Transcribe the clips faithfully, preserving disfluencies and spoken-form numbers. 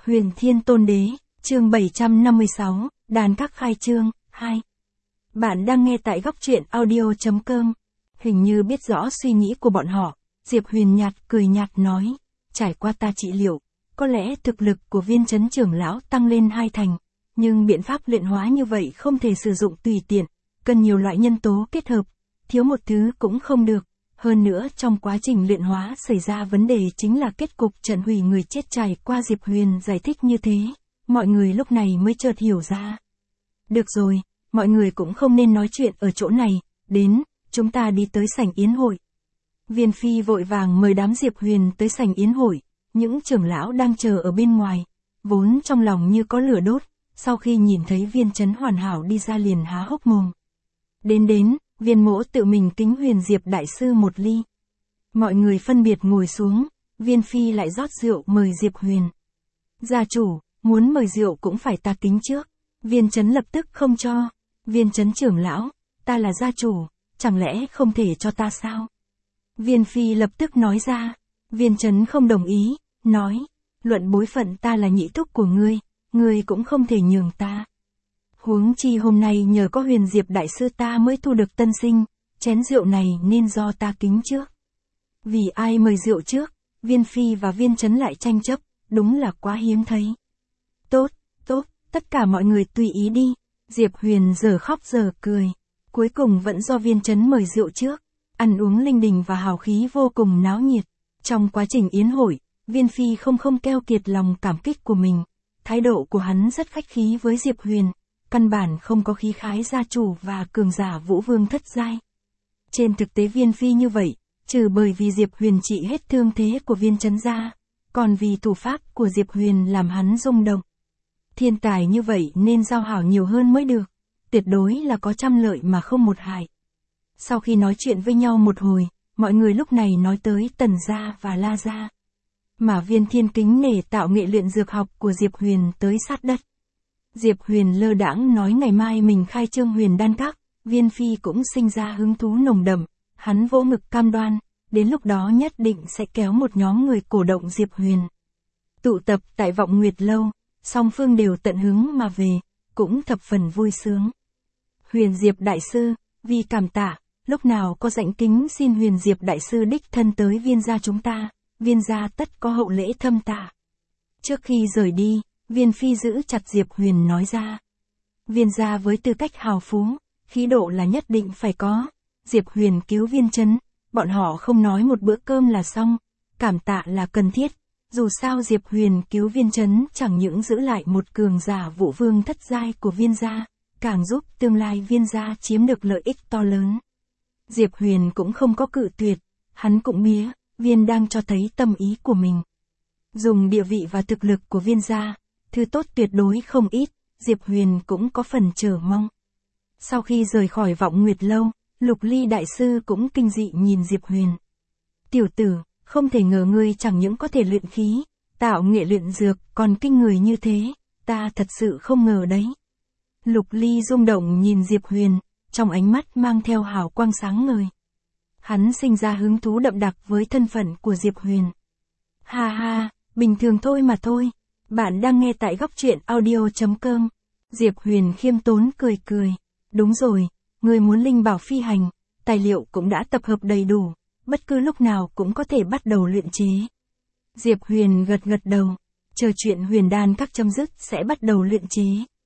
Huyền Thiên Tôn Đế, chương bảy trăm năm mươi sáu, Đàn Các khai trương, hai. Bạn đang nghe tại góc truyện audio chấm com. Hình như biết rõ suy nghĩ của bọn họ, Diệp Huyền nhạt cười nhạt nói, trải qua ta trị liệu, có lẽ thực lực của Viên Chấn trưởng lão tăng lên hai thành, nhưng biện pháp luyện hóa như vậy không thể sử dụng tùy tiện, cần nhiều loại nhân tố kết hợp, thiếu một thứ cũng không được. Hơn nữa trong quá trình luyện hóa xảy ra vấn đề chính là kết cục trận hủy người chết. Trải qua Diệp Huyền giải thích như thế, mọi người lúc này mới chợt hiểu ra. Được rồi, mọi người cũng không nên nói chuyện ở chỗ này, đến, chúng ta đi tới sảnh yến hội. Viên Phi vội vàng mời đám Diệp Huyền tới sảnh yến hội, những trưởng lão đang chờ ở bên ngoài, vốn trong lòng như có lửa đốt, sau khi nhìn thấy Viên Chấn hoàn hảo đi ra liền há hốc mồm. Đến đến, Viên Mỗ tự mình kính Huyền Diệp đại sư một ly. Mọi người phân biệt ngồi xuống, Viên Phi lại rót rượu mời Diệp Huyền. Gia chủ, muốn mời rượu cũng phải ta kính trước. Viên Chấn lập tức không cho. Viên Chấn trưởng lão, ta là gia chủ, chẳng lẽ không thể cho ta sao? Viên Phi lập tức nói ra. Viên Chấn không đồng ý, nói, luận bối phận ta là nhị thúc của ngươi, ngươi cũng không thể nhường ta. Huống chi hôm nay nhờ có Huyền Diệp đại sư ta mới thu được tân sinh, chén rượu này nên do ta kính trước. Vì ai mời rượu trước, Viên Phi và Viên Chấn lại tranh chấp, đúng là quá hiếm thấy. Tốt, tốt, tất cả mọi người tùy ý đi. Diệp Huyền giờ khóc giờ cười, cuối cùng vẫn do Viên Chấn mời rượu trước, ăn uống linh đình và hào khí vô cùng náo nhiệt. Trong quá trình yến hội, Viên Phi không không keo kiệt lòng cảm kích của mình, thái độ của hắn rất khách khí với Diệp Huyền. Căn bản không có khí khái gia chủ và cường giả vũ vương thất giai. Trên thực tế Viên Phi như vậy, trừ bởi vì Diệp Huyền trị hết thương thế của Viên Chấn ra, còn vì thủ pháp của Diệp Huyền làm hắn rung động. Thiên tài như vậy nên giao hảo nhiều hơn mới được, tuyệt đối là có trăm lợi mà không một hại. Sau khi nói chuyện với nhau một hồi, mọi người lúc này nói tới Tần gia và La gia. Mà Viên Thiên kính nể tạo nghệ luyện dược học của Diệp Huyền tới sát đất. Diệp Huyền lơ đãng nói ngày mai mình khai trương Huyền Đan Các, Viên Phi cũng sinh ra hứng thú nồng đậm, hắn vỗ ngực cam đoan, đến lúc đó nhất định sẽ kéo một nhóm người cổ động Diệp Huyền. Tụ tập tại Vọng Nguyệt Lâu, song phương đều tận hứng mà về, cũng thập phần vui sướng. Huyền Diệp đại sư, vì cảm tạ, lúc nào có rảnh kính xin Huyền Diệp đại sư đích thân tới Viên gia chúng ta, Viên gia tất có hậu lễ thâm tạ. Trước khi rời đi, Viên Phi giữ chặt Diệp Huyền nói ra. Viên gia với tư cách hào phú, khí độ là nhất định phải có. Diệp Huyền cứu Viên Chấn, bọn họ không nói một bữa cơm là xong, cảm tạ là cần thiết. Dù sao Diệp Huyền cứu Viên Chấn chẳng những giữ lại một cường giả vũ vương thất giai của Viên gia, càng giúp tương lai Viên gia chiếm được lợi ích to lớn. Diệp Huyền cũng không có cự tuyệt, hắn cũng mía, Viên đang cho thấy tâm ý của mình. Dùng địa vị và thực lực của Viên gia, thứ tốt tuyệt đối không ít, Diệp Huyền cũng có phần chờ mong. Sau khi rời khỏi Vọng Nguyệt Lâu, Lục Ly đại sư cũng kinh dị nhìn Diệp Huyền. Tiểu tử, không thể ngờ ngươi chẳng những có thể luyện khí, tạo nghệ luyện dược, còn kinh người như thế, ta thật sự không ngờ đấy. Lục Ly rung động nhìn Diệp Huyền, trong ánh mắt mang theo hào quang sáng ngời. Hắn sinh ra hứng thú đậm đặc với thân phận của Diệp Huyền. Ha ha, bình thường thôi mà thôi. Bạn đang nghe tại góc truyện audio chấm com. Diệp Huyền khiêm tốn cười cười. Đúng rồi, người muốn linh bảo phi hành, tài liệu cũng đã tập hợp đầy đủ, bất cứ lúc nào cũng có thể bắt đầu luyện chế. Diệp Huyền gật gật đầu, chờ chuyện Huyền Đan Các chấm dứt sẽ bắt đầu luyện chế.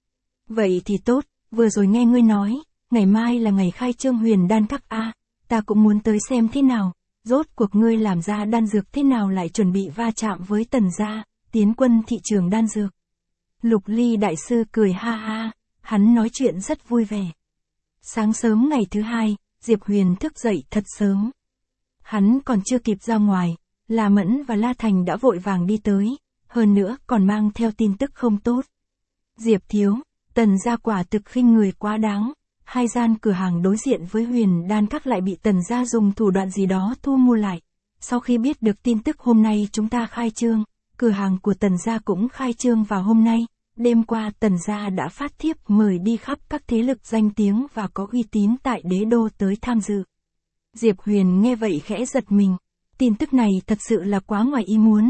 Vậy thì tốt, vừa rồi nghe ngươi nói, ngày mai là ngày khai trương Huyền Đan Các a, ta cũng muốn tới xem thế nào, rốt cuộc ngươi làm ra đan dược thế nào lại chuẩn bị va chạm với Tần gia, tiến quân thị trường đan dược. Lục Ly đại sư cười ha ha, hắn nói chuyện rất vui vẻ. Sáng sớm ngày thứ hai, Diệp Huyền thức dậy thật sớm. Hắn còn chưa kịp ra ngoài, La Mẫn và La Thành đã vội vàng đi tới, hơn nữa còn mang theo tin tức không tốt. Diệp thiếu, Tần gia quả thực khinh người quá đáng, hai gian cửa hàng đối diện với Huyền Đan Các lại bị Tần gia dùng thủ đoạn gì đó thu mua lại. Sau khi biết được tin tức hôm nay chúng ta khai trương, cửa hàng của Tần gia cũng khai trương vào hôm nay, đêm qua Tần gia đã phát thiếp mời đi khắp các thế lực danh tiếng và có uy tín tại đế đô tới tham dự. Diệp Huyền nghe vậy khẽ giật mình, tin tức này thật sự là quá ngoài ý muốn,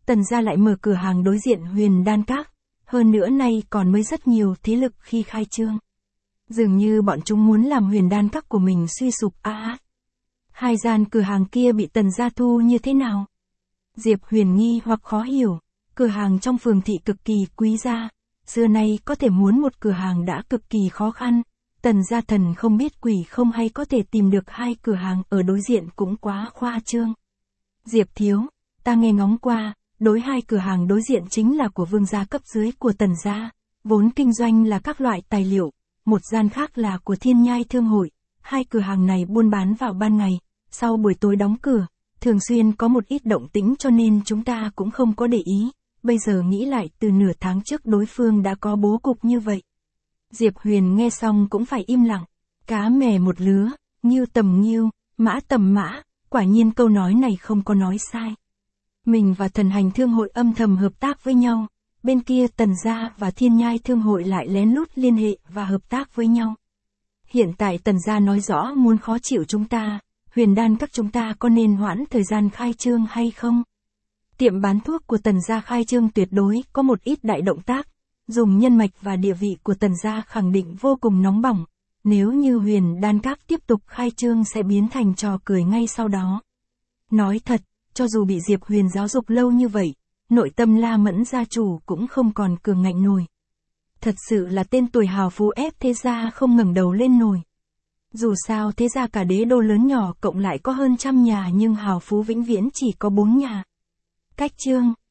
Tần gia lại mở cửa hàng đối diện Huyền Đan Các, hơn nữa nay còn mới rất nhiều thế lực khi khai trương. Dường như bọn chúng muốn làm Huyền Đan Các của mình suy sụp a à. Hai gian cửa hàng kia bị Tần gia thu như thế nào? Diệp Huyền nghi hoặc khó hiểu, cửa hàng trong phường thị cực kỳ quý giá, xưa nay có thể muốn một cửa hàng đã cực kỳ khó khăn, Tần gia thần không biết quỷ không hay có thể tìm được hai cửa hàng ở đối diện cũng quá khoa trương. Diệp thiếu, ta nghe ngóng qua, đối hai cửa hàng đối diện chính là của vương gia cấp dưới của Tần gia, vốn kinh doanh là các loại tài liệu, một gian khác là của Thiên Nhai Thương hội, hai cửa hàng này buôn bán vào ban ngày, sau buổi tối đóng cửa, thường xuyên có một ít động tĩnh cho nên chúng ta cũng không có để ý, bây giờ nghĩ lại từ nửa tháng trước đối phương đã có bố cục như vậy. Diệp Huyền nghe xong cũng phải im lặng, cá mè một lứa, nghiêu tầm nghiêu, mã tầm mã, quả nhiên câu nói này không có nói sai. Mình và Thần Hành Thương hội âm thầm hợp tác với nhau, bên kia Tần gia và Thiên Nhai Thương hội lại lén lút liên hệ và hợp tác với nhau. Hiện tại Tần gia nói rõ muốn khó chịu chúng ta, Huyền Đan Các chúng ta có nên hoãn thời gian khai trương hay không? Tiệm bán thuốc của Tần gia khai trương tuyệt đối có một ít đại động tác, dùng nhân mạch và địa vị của Tần gia khẳng định vô cùng nóng bỏng, nếu như Huyền Đan Các tiếp tục khai trương sẽ biến thành trò cười ngay sau đó. Nói thật, cho dù bị Diệp Huyền giáo dục lâu như vậy, nội tâm La Mẫn gia chủ cũng không còn cường ngạnh nổi. Thật sự là tên tuổi hào phú ép thế gia không ngẩng đầu lên nổi. Dù sao thế gia cả đế đô lớn nhỏ cộng lại có hơn trăm nhà nhưng hào phú vĩnh viễn chỉ có bốn nhà. Cách chương